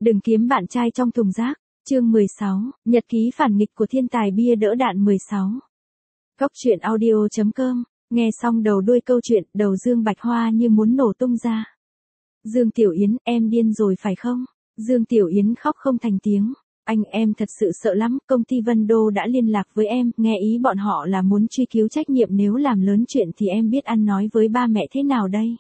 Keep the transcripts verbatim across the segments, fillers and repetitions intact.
Đừng kiếm bạn trai trong thùng rác. Chương mười sáu, Nhật ký phản nghịch của thiên tài bia đỡ đạn mười sáu. Cốc truyện audio chấm com, nghe xong đầu đuôi câu chuyện, đầu Dương Bạch Hoa như muốn nổ tung ra. Dương Tiểu Yến, em điên rồi phải không? Dương Tiểu Yến khóc không thành tiếng. Anh em thật sự sợ lắm, công ty Vân Đô đã liên lạc với em, nghe ý bọn họ là muốn truy cứu trách nhiệm nếu làm lớn chuyện thì em biết ăn nói với ba mẹ thế nào đây?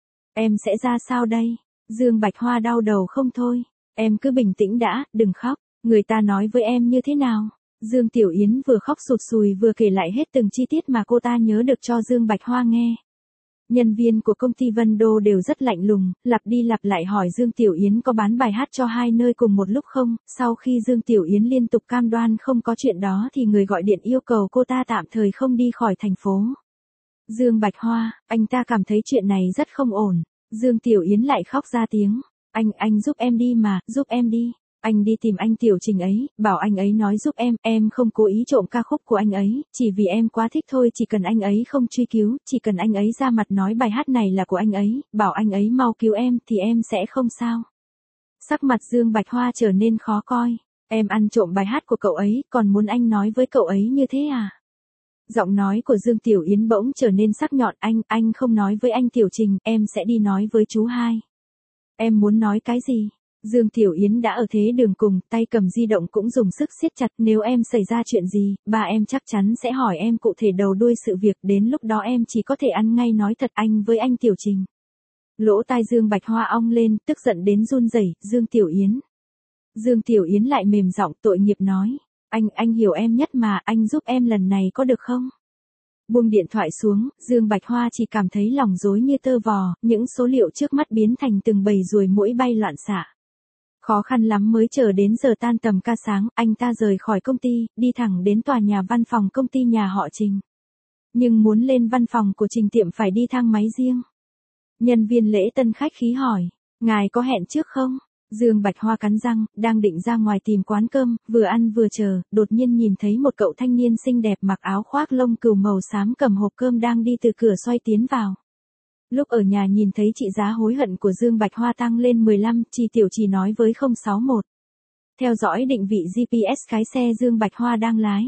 Em sẽ ra sao đây? Dương Bạch Hoa đau đầu không thôi. Em cứ bình tĩnh đã, đừng khóc. Người ta nói với em như thế nào? Dương Tiểu Yến vừa khóc sụt sùi vừa kể lại hết từng chi tiết mà cô ta nhớ được cho Dương Bạch Hoa nghe. Nhân viên của công ty Vân Đô đều rất lạnh lùng, lặp đi lặp lại hỏi Dương Tiểu Yến có bán bài hát cho hai nơi cùng một lúc không. Sau khi Dương Tiểu Yến liên tục cam đoan không có chuyện đó thì người gọi điện yêu cầu cô ta tạm thời không đi khỏi thành phố. Dương Bạch Hoa, anh ta cảm thấy chuyện này rất không ổn. Dương Tiểu Yến lại khóc ra tiếng. Anh, anh giúp em đi mà, giúp em đi. Anh đi tìm anh Tiểu Trình ấy, bảo anh ấy nói giúp em, em không cố ý trộm ca khúc của anh ấy, chỉ vì em quá thích thôi, chỉ cần anh ấy không truy cứu, chỉ cần anh ấy ra mặt nói bài hát này là của anh ấy, bảo anh ấy mau cứu em thì em sẽ không sao. Sắc mặt Dương Bạch Hoa trở nên khó coi. Em ăn trộm bài hát của cậu ấy, còn muốn anh nói với cậu ấy như thế à? Giọng nói của Dương Tiểu Yến bỗng trở nên sắc nhọn. Anh, anh không nói với anh Tiểu Trình, em sẽ đi nói với chú hai. Em muốn nói cái gì? Dương Tiểu Yến đã ở thế đường cùng, tay cầm di động cũng dùng sức siết chặt. Nếu em xảy ra chuyện gì, ba em chắc chắn sẽ hỏi em cụ thể đầu đuôi sự việc, đến lúc đó em chỉ có thể ăn ngay nói thật anh với anh Tiểu Trình. Lỗ tai Dương Bạch Hoa ong lên, tức giận đến run rẩy. Dương Tiểu Yến. Dương Tiểu Yến lại mềm giọng tội nghiệp nói. Anh, anh hiểu em nhất mà, anh giúp em lần này có được không? Buông điện thoại xuống, Dương Bạch Hoa chỉ cảm thấy lòng rối như tơ vò, những số liệu trước mắt biến thành từng bầy ruồi muỗi bay loạn xạ. Khó khăn lắm mới chờ đến giờ tan tầm ca sáng, anh ta rời khỏi công ty, đi thẳng đến tòa nhà văn phòng công ty nhà họ Trình. Nhưng muốn lên văn phòng của Trình Tiệm phải đi thang máy riêng. Nhân viên lễ tân khách khí hỏi, ngài có hẹn trước không? Dương Bạch Hoa cắn răng, đang định ra ngoài tìm quán cơm, vừa ăn vừa chờ, đột nhiên nhìn thấy một cậu thanh niên xinh đẹp mặc áo khoác lông cừu màu xám cầm hộp cơm đang đi từ cửa xoay tiến vào. Lúc ở nhà nhìn thấy trị giá hối hận của Dương Bạch Hoa tăng lên mười lăm, Chi Tiểu Trì nói với không sáu một. Theo dõi định vị giê pê ét cái xe Dương Bạch Hoa đang lái.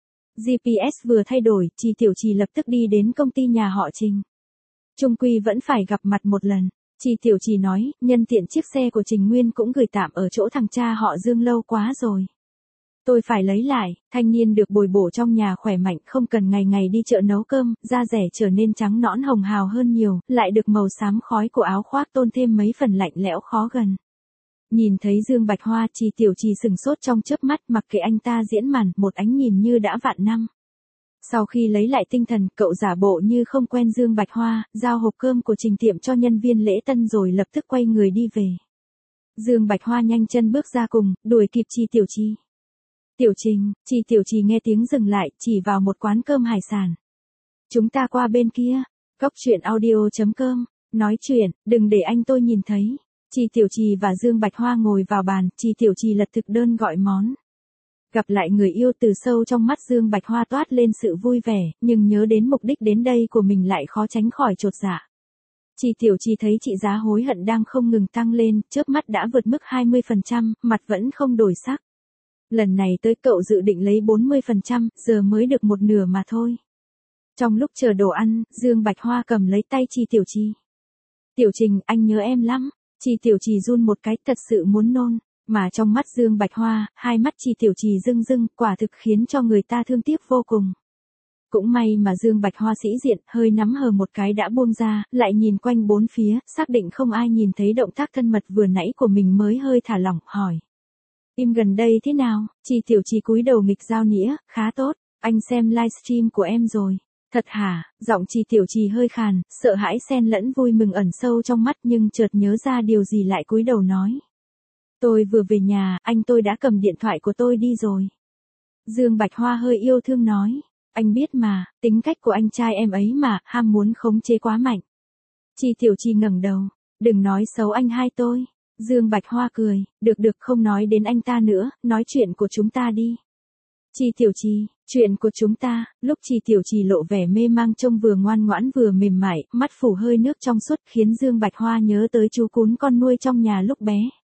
giê pê ét vừa thay đổi, Chi Tiểu Trì lập tức đi đến công ty nhà họ Trình. Chung quy vẫn phải gặp mặt một lần. Chi Tiểu Trì nói, nhân tiện chiếc xe của Trình Nguyên cũng gửi tạm ở chỗ thằng cha họ Dương lâu quá rồi. Tôi phải lấy lại. Thanh niên được bồi bổ trong nhà khỏe mạnh, không cần ngày ngày đi chợ nấu cơm, da rẻ trở nên trắng nõn hồng hào hơn nhiều, lại được màu xám khói của áo khoác tôn thêm mấy phần lạnh lẽo khó gần. Nhìn thấy Dương Bạch Hoa, Chi Tiểu Trì sừng sốt trong chớp mắt, mặc kệ anh ta diễn màn, một ánh nhìn như đã vạn năm. Sau khi lấy lại tinh thần, cậu giả bộ như không quen Dương Bạch Hoa, giao hộp cơm của Trình Tiệm cho nhân viên lễ tân rồi lập tức quay người đi về. Dương Bạch Hoa nhanh chân bước ra cùng, đuổi kịp Chi Tiểu Trì. Tiểu Trình, Chi Tiểu Trì nghe tiếng dừng lại, chỉ vào một quán cơm hải sản. Chúng ta qua bên kia. Cốc truyện audio chấm com, nói chuyện, đừng để anh tôi nhìn thấy. Chi Tiểu Trì và Dương Bạch Hoa ngồi vào bàn, Chi Tiểu Trì lật thực đơn gọi món. Gặp lại người yêu từ sâu trong mắt Dương Bạch Hoa toát lên sự vui vẻ, nhưng nhớ đến mục đích đến đây của mình lại khó tránh khỏi chột dạ. Chi Tiểu Trì thấy trị giá hối hận đang không ngừng tăng lên, chớp mắt đã vượt mức hai mươi phần trăm, mặt vẫn không đổi sắc. Lần này tới cậu dự định lấy bốn mươi phần trăm, giờ mới được một nửa mà thôi. Trong lúc chờ đồ ăn, Dương Bạch Hoa cầm lấy tay Chi Tiểu Trì. Tiểu Trình, anh nhớ em lắm. Chi Tiểu Trì run một cái, thật sự muốn nôn. Mà trong mắt Dương Bạch Hoa, hai mắt Chi Tiểu Trì rưng rưng, quả thực khiến cho người ta thương tiếc vô cùng. Cũng may mà Dương Bạch Hoa sĩ diện, hơi nắm hờ một cái đã buông ra, lại nhìn quanh bốn phía, xác định không ai nhìn thấy động tác thân mật vừa nãy của mình mới hơi thả lỏng, hỏi. Im gần đây thế nào? Chi Tiểu Trì cúi đầu nghịch dao nĩa, khá tốt, anh xem livestream của em rồi. Thật hả? Giọng Chi Tiểu Trì hơi khàn, sợ hãi xen lẫn vui mừng ẩn sâu trong mắt nhưng chợt nhớ ra điều gì lại cúi đầu nói. Tôi vừa về nhà, anh tôi đã cầm điện thoại của tôi đi rồi. Dương Bạch Hoa hơi yêu thương nói. Anh biết mà, tính cách của anh trai em ấy mà, ham muốn khống chế quá mạnh. Chi Tiểu Trì ngẩng đầu. Đừng nói xấu anh hai tôi. Dương Bạch Hoa cười. Được được, không nói đến anh ta nữa, nói chuyện của chúng ta đi. Chi Tiểu Trì, chuyện của chúng ta. Lúc Chi Tiểu Trì lộ vẻ mê mang trông vừa ngoan ngoãn vừa mềm mại, mắt phủ hơi nước trong suốt khiến Dương Bạch Hoa nhớ tới chú cún con nuôi trong nhà lúc bé.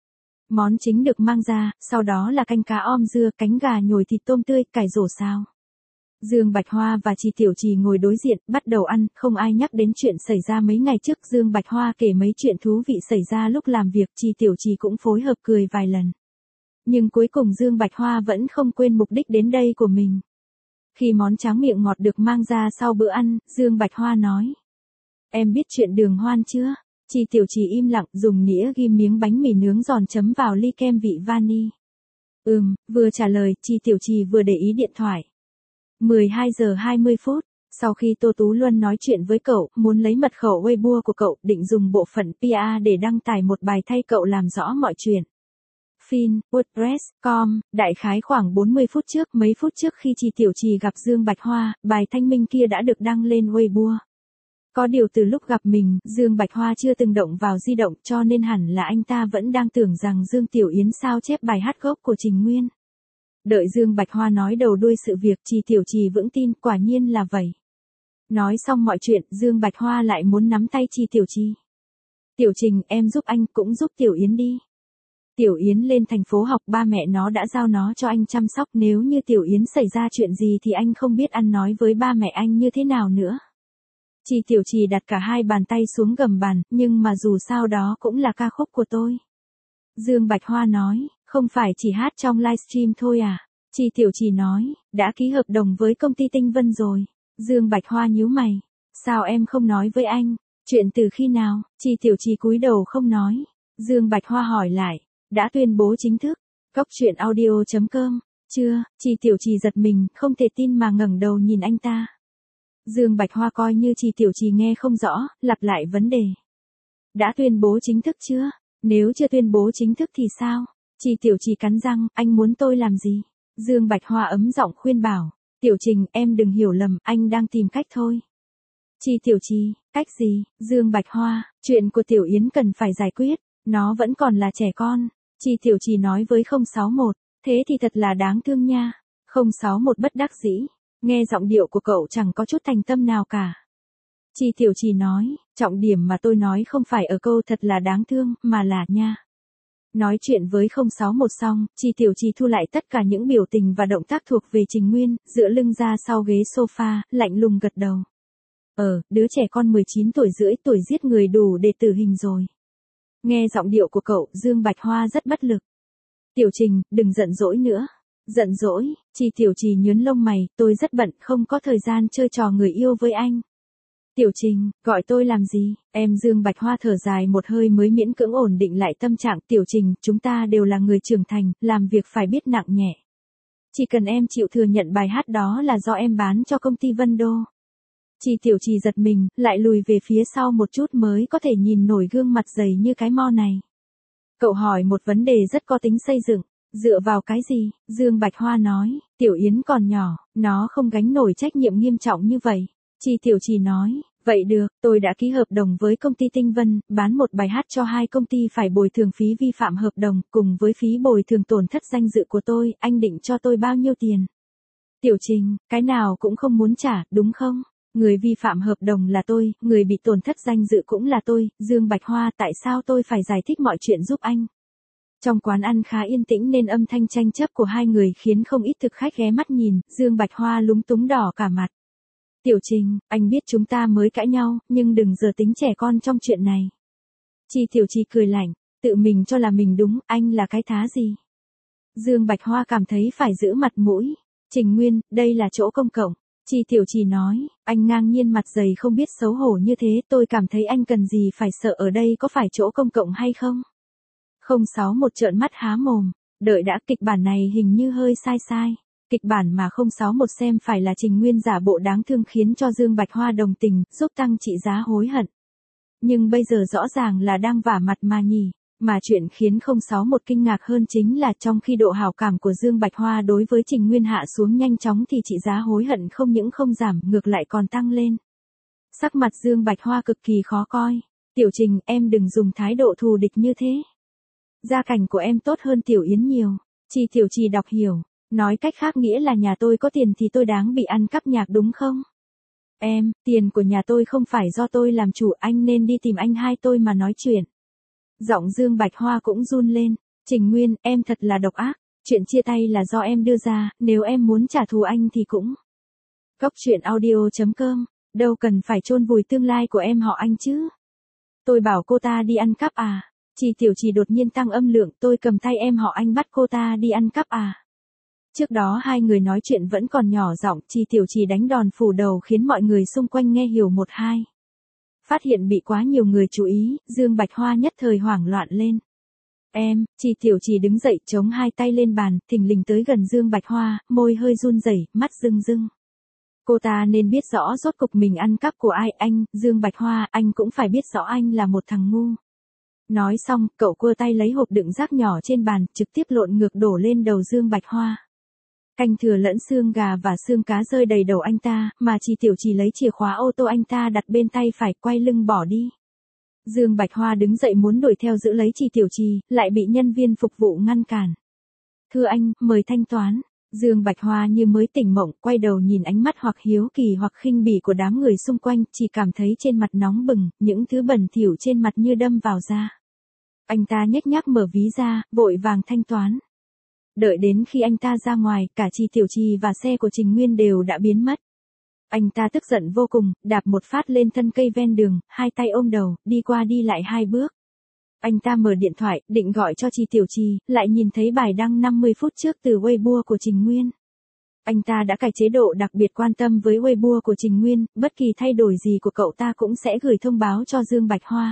Món chính được mang ra, sau đó là canh cá om dưa, cánh gà nhồi thịt tôm tươi, cải rổ xào. Dương Bạch Hoa và Chi Tiểu Trì ngồi đối diện, bắt đầu ăn, không ai nhắc đến chuyện xảy ra mấy ngày trước. Dương Bạch Hoa kể mấy chuyện thú vị xảy ra lúc làm việc, Chi Tiểu Trì cũng phối hợp cười vài lần. Nhưng cuối cùng Dương Bạch Hoa vẫn không quên mục đích đến đây của mình. Khi món tráng miệng ngọt được mang ra sau bữa ăn, Dương Bạch Hoa nói. Em biết chuyện Đường Hoan chưa? Chi Tiểu Trì im lặng, dùng nĩa ghim miếng bánh mì nướng giòn chấm vào ly kem vị vani. Ừm, vừa trả lời, Chi Tiểu Trì vừa để ý điện thoại. mười hai giờ hai mươi phút, sau khi Tô Tú Luân nói chuyện với cậu, muốn lấy mật khẩu Weibo của cậu, định dùng bộ phận pê e để đăng tải một bài thay cậu làm rõ mọi chuyện. Fin, WordPress, com, đại khái khoảng bốn mươi phút trước, mấy phút trước khi Chi Tiểu Trì gặp Dương Bạch Hoa, bài thanh minh kia đã được đăng lên Weibo. Có điều từ lúc gặp mình, Dương Bạch Hoa chưa từng động vào di động, cho nên hẳn là anh ta vẫn đang tưởng rằng Dương Tiểu Yến sao chép bài hát gốc của Trình Nguyên. Đợi Dương Bạch Hoa nói đầu đuôi sự việc, Chi Tiểu Trì vững tin, quả nhiên là vậy. Nói xong mọi chuyện, Dương Bạch Hoa lại muốn nắm tay Chi Tiểu Trì. Tiểu Trình, em giúp anh, cũng giúp Tiểu Yến đi. Tiểu Yến lên thành phố học, ba mẹ nó đã giao nó cho anh chăm sóc, nếu như Tiểu Yến xảy ra chuyện gì thì anh không biết ăn nói với ba mẹ anh như thế nào nữa. Chi Tiểu Trì đặt cả hai bàn tay xuống gầm bàn, nhưng mà dù sao đó cũng là ca khúc của tôi. Dương Bạch Hoa nói, không phải chỉ hát trong livestream thôi à? Chi Tiểu Trì nói, đã ký hợp đồng với công ty Tinh Vân rồi. Dương Bạch Hoa nhíu mày, sao em không nói với anh? Chuyện từ khi nào? Chi Tiểu Trì cúi đầu không nói. Dương Bạch Hoa hỏi lại, đã tuyên bố chính thức. Cốc truyện audio chấm com, chưa? Chi Tiểu Trì giật mình, không thể tin mà ngẩng đầu nhìn anh ta. Dương Bạch Hoa coi như Chi Tiểu Trì nghe không rõ, lặp lại vấn đề. Đã tuyên bố chính thức chưa? Nếu chưa tuyên bố chính thức thì sao? Chi Tiểu Trì cắn răng, anh muốn tôi làm gì? Dương Bạch Hoa ấm giọng khuyên bảo, Tiểu Trình, em đừng hiểu lầm, anh đang tìm cách thôi. Chi Tiểu Trì, cách gì? Dương Bạch Hoa, chuyện của Tiểu Yến cần phải giải quyết, nó vẫn còn là trẻ con. Chi Tiểu Trì nói với không sáu một, thế thì thật là đáng thương nha. không sáu một bất đắc dĩ, nghe giọng điệu của cậu chẳng có chút thành tâm nào cả. Chi Tiểu Trì nói, trọng điểm mà tôi nói không phải ở câu thật là đáng thương, mà là nha. Nói chuyện với không sáu một xong, Chi Tiểu Trì thu lại tất cả những biểu tình và động tác thuộc về Trình Nguyên, dựa lưng ra sau ghế sofa, lạnh lùng gật đầu. Ờ, đứa trẻ con mười chín tuổi rưỡi tuổi giết người đủ để tử hình rồi. Nghe giọng điệu của cậu, Dương Bạch Hoa rất bất lực. Tiểu Trình, đừng giận dỗi nữa. Giận dỗi? Chi Tiểu Trì nhướng lông mày, tôi rất bận, không có thời gian chơi trò người yêu với anh. Tiểu Trình, gọi tôi làm gì? Em Dương Bạch Hoa thở dài một hơi mới miễn cưỡng ổn định lại tâm trạng. Tiểu Trình, chúng ta đều là người trưởng thành, làm việc phải biết nặng nhẹ. Chỉ cần em chịu thừa nhận bài hát đó là do em bán cho công ty Vân Đô. Chi Tiểu Trì giật mình, lại lùi về phía sau một chút mới có thể nhìn nổi gương mặt dày như cái mo này. Cậu hỏi một vấn đề rất có tính xây dựng. Dựa vào cái gì? Dương Bạch Hoa nói, Tiểu Yến còn nhỏ, nó không gánh nổi trách nhiệm nghiêm trọng như vậy. Chi Tiểu Trì nói, vậy được, tôi đã ký hợp đồng với công ty Tinh Vân, bán một bài hát cho hai công ty phải bồi thường phí vi phạm hợp đồng, cùng với phí bồi thường tổn thất danh dự của tôi, anh định cho tôi bao nhiêu tiền? Tiểu Trình, cái nào cũng không muốn trả, đúng không? Người vi phạm hợp đồng là tôi, người bị tổn thất danh dự cũng là tôi. Dương Bạch Hoa, tại sao tôi phải giải thích mọi chuyện giúp anh? Trong quán ăn khá yên tĩnh nên âm thanh tranh chấp của hai người khiến không ít thực khách ghé mắt nhìn, Dương Bạch Hoa lúng túng đỏ cả mặt. Tiểu Trình, anh biết chúng ta mới cãi nhau, nhưng đừng giờ tính trẻ con trong chuyện này. Chi Tiểu Trì cười lạnh, tự mình cho là mình đúng, anh là cái thá gì? Dương Bạch Hoa cảm thấy phải giữ mặt mũi. Trình Nguyên, đây là chỗ công cộng. Chi Tiểu Trì nói, anh ngang nhiên mặt dày không biết xấu hổ như thế, tôi cảm thấy anh cần gì phải sợ, ở đây có phải chỗ công cộng hay không? không sáu một trợn mắt há mồm, đợi đã, kịch bản này hình như hơi sai sai. Kịch bản mà không sáu một xem phải là Trình Nguyên giả bộ đáng thương khiến cho Dương Bạch Hoa đồng tình, giúp tăng trị giá hối hận. Nhưng bây giờ rõ ràng là đang vả mặt mà nhỉ. Mà chuyện khiến không sáu một kinh ngạc hơn chính là trong khi độ hảo cảm của Dương Bạch Hoa đối với Trình Nguyên hạ xuống nhanh chóng thì trị giá hối hận không những không giảm, ngược lại còn tăng lên. Sắc mặt Dương Bạch Hoa cực kỳ khó coi. Tiểu Trình, em đừng dùng thái độ thù địch như thế. Gia cảnh của em tốt hơn Tiểu Yến nhiều. Chi Tiểu Trì đọc hiểu. Nói cách khác nghĩa là nhà tôi có tiền thì tôi đáng bị ăn cắp nhạc đúng không? Em, tiền của nhà tôi không phải do tôi làm chủ, anh nên đi tìm anh hai tôi mà nói chuyện. Giọng Dương Bạch Hoa cũng run lên. Trình Nguyên, em thật là độc ác, chuyện chia tay là do em đưa ra, nếu em muốn trả thù anh thì cũng. Cốc truyện audio.com, đâu cần phải chôn vùi tương lai của em họ anh chứ. Tôi bảo cô ta đi ăn cắp à? Chị Tiểu Trì đột nhiên tăng âm lượng, tôi cầm tay em họ anh bắt cô ta đi ăn cắp à? Trước đó hai người nói chuyện vẫn còn nhỏ giọng, chị Tiểu Trì đánh đòn phủ đầu khiến mọi người xung quanh nghe hiểu một hai. Phát hiện bị quá nhiều người chú ý, Dương Bạch Hoa nhất thời hoảng loạn lên. Em, chị Tiểu Trì đứng dậy chống hai tay lên bàn, thình lình tới gần Dương Bạch Hoa, môi hơi run rẩy, mắt rưng rưng. Cô ta nên biết rõ rốt cục mình ăn cắp của ai, anh, Dương Bạch Hoa, anh cũng phải biết rõ anh là một thằng ngu. Nói xong, cậu cua tay lấy hộp đựng rác nhỏ trên bàn, trực tiếp lộn ngược đổ lên đầu Dương Bạch Hoa. Canh thừa lẫn xương gà và xương cá rơi đầy đầu anh ta, mà chị Tiểu Trì lấy chìa khóa ô tô anh ta đặt bên tay phải, quay lưng bỏ đi. Dương Bạch Hoa đứng dậy muốn đuổi theo giữ lấy chị Tiểu Trì, lại bị nhân viên phục vụ ngăn cản. Thưa anh, mời thanh toán. Dương Bạch Hoa như mới tỉnh mộng, quay đầu nhìn ánh mắt hoặc hiếu kỳ hoặc khinh bỉ của đám người xung quanh, chỉ cảm thấy trên mặt nóng bừng, những thứ bẩn thỉu trên mặt như đâm vào da. Anh ta nhếch nhác mở ví ra, vội vàng thanh toán. Đợi đến khi anh ta ra ngoài, cả chị Tiểu Trì và xe của Trình Nguyên đều đã biến mất. Anh ta tức giận vô cùng, đạp một phát lên thân cây ven đường, hai tay ôm đầu, đi qua đi lại hai bước. Anh ta mở điện thoại, định gọi cho chị Tiểu Trì, lại nhìn thấy bài đăng năm mươi phút trước từ Weibo của Trình Nguyên. Anh ta đã cài chế độ đặc biệt quan tâm với Weibo của Trình Nguyên, bất kỳ thay đổi gì của cậu ta cũng sẽ gửi thông báo cho Dương Bạch Hoa.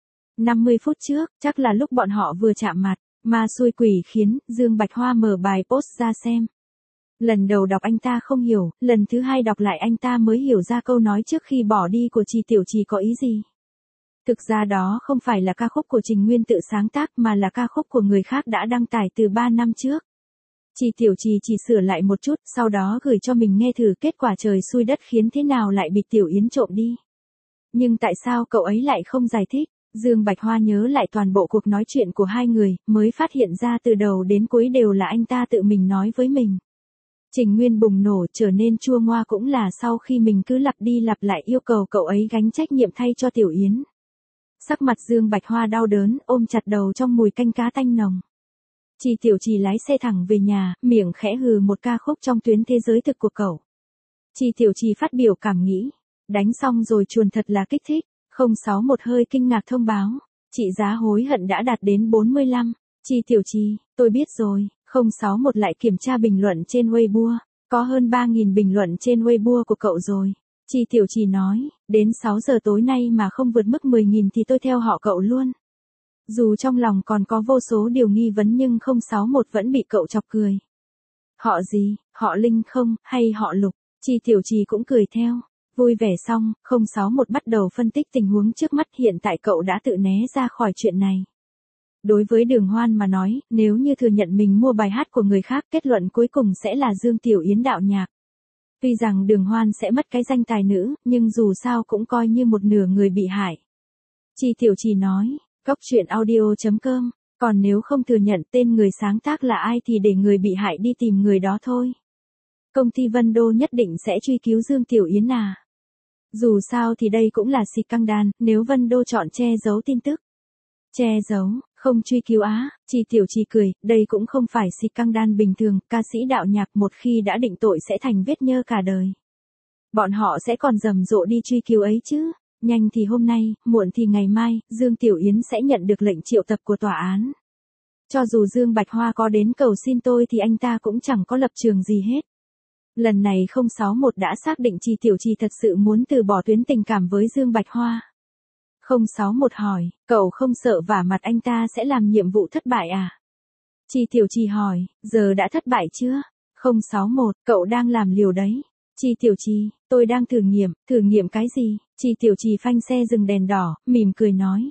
năm mươi phút trước, chắc là lúc bọn họ vừa chạm mặt, ma xui quỷ khiến, Dương Bạch Hoa mở bài post ra xem. Lần đầu đọc anh ta không hiểu, lần thứ hai đọc lại anh ta mới hiểu ra câu nói trước khi bỏ đi của chị Tiểu Trì có ý gì. Thực ra đó không phải là ca khúc của Trình Nguyên tự sáng tác mà là ca khúc của người khác đã đăng tải từ ba năm trước. Chị Tiểu Trì chỉ sửa lại một chút, sau đó gửi cho mình nghe thử, kết quả trời xui đất khiến thế nào lại bị Tiểu Yến trộm đi. Nhưng tại sao cậu ấy lại không giải thích? Dương Bạch Hoa nhớ lại toàn bộ cuộc nói chuyện của hai người, mới phát hiện ra từ đầu đến cuối đều là anh ta tự mình nói với mình. Trình Nguyên bùng nổ trở nên chua ngoa cũng là sau khi mình cứ lặp đi lặp lại yêu cầu cậu ấy gánh trách nhiệm thay cho Tiểu Yến. Sắc mặt Dương Bạch Hoa đau đớn, ôm chặt đầu trong mùi canh cá tanh nồng. Chị Tiểu Trì lái xe thẳng về nhà, miệng khẽ hừ một ca khúc trong tuyến thế giới thực của cậu. Chị Tiểu Trì phát biểu cảm nghĩ. Đánh xong rồi chuồn thật là kích thích. không sáu một hơi kinh ngạc thông báo. Trị giá hối hận đã đạt đến bốn mươi lăm. Chị Tiểu Trì, tôi biết rồi. không sáu một lại kiểm tra bình luận trên Weibo. Có hơn ba nghìn bình luận trên Weibo của cậu rồi. Chị Tiểu Trì nói, đến sáu giờ tối nay mà không vượt mức mười nghìn thì tôi theo họ cậu luôn. Dù trong lòng còn có vô số điều nghi vấn nhưng không sáu một vẫn bị cậu chọc cười. Họ gì, họ Linh không, hay họ Lục? Chị Tiểu Trì cũng cười theo. Vui vẻ xong, không sáu một bắt đầu phân tích tình huống trước mắt, hiện tại cậu đã tự né ra khỏi chuyện này. Đối với Đường Hoan mà nói, nếu như thừa nhận mình mua bài hát của người khác, kết luận cuối cùng sẽ là Dương Tiểu Yến đạo nhạc. Tuy rằng Đường Hoan sẽ mất cái danh tài nữ, nhưng dù sao cũng coi như một nửa người bị hại. Chị Tiểu Trì nói, cốc truyện audio.com, còn nếu không thừa nhận tên người sáng tác là ai thì để người bị hại đi tìm người đó thôi. Công ty Vân Đô nhất định sẽ truy cứu Dương Tiểu Yến à. Dù sao thì đây cũng là xịt căng đan, nếu Vân Đô chọn che giấu tin tức. Che giấu, không truy cứu á, chị Tiểu Trì cười, đây cũng không phải xịt căng đan bình thường, ca sĩ đạo nhạc một khi đã định tội sẽ thành vết nhơ cả đời. Bọn họ sẽ còn rầm rộ đi truy cứu ấy chứ, nhanh thì hôm nay, muộn thì ngày mai, Dương Tiểu Yến sẽ nhận được lệnh triệu tập của tòa án. Cho dù Dương Bạch Hoa có đến cầu xin tôi thì anh ta cũng chẳng có lập trường gì hết. Lần này không sáu một đã xác định chị Tiểu Trì thật sự muốn từ bỏ tuyến tình cảm với Dương Bạch Hoa. không sáu một hỏi, cậu không sợ vả mặt anh ta sẽ làm nhiệm vụ thất bại à? Chị Tiểu Trì hỏi, giờ đã thất bại chưa? không sáu một, cậu đang làm liều đấy. Chị Tiểu Trì, tôi đang thử nghiệm, thử nghiệm cái gì? Chị Tiểu Trì phanh xe dừng đèn đỏ, mỉm cười nói.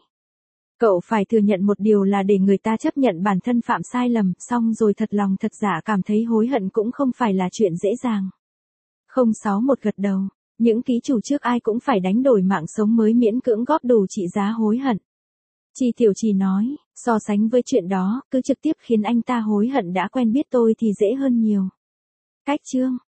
Cậu phải thừa nhận một điều là để người ta chấp nhận bản thân phạm sai lầm, xong rồi thật lòng thật giả cảm thấy hối hận cũng không phải là chuyện dễ dàng. không sáu một gật đầu, những ký chủ trước ai cũng phải đánh đổi mạng sống mới miễn cưỡng góp đủ trị giá hối hận. Chị Tiểu Trì nói, so sánh với chuyện đó, cứ trực tiếp khiến anh ta hối hận đã quen biết tôi thì dễ hơn nhiều. Cách chương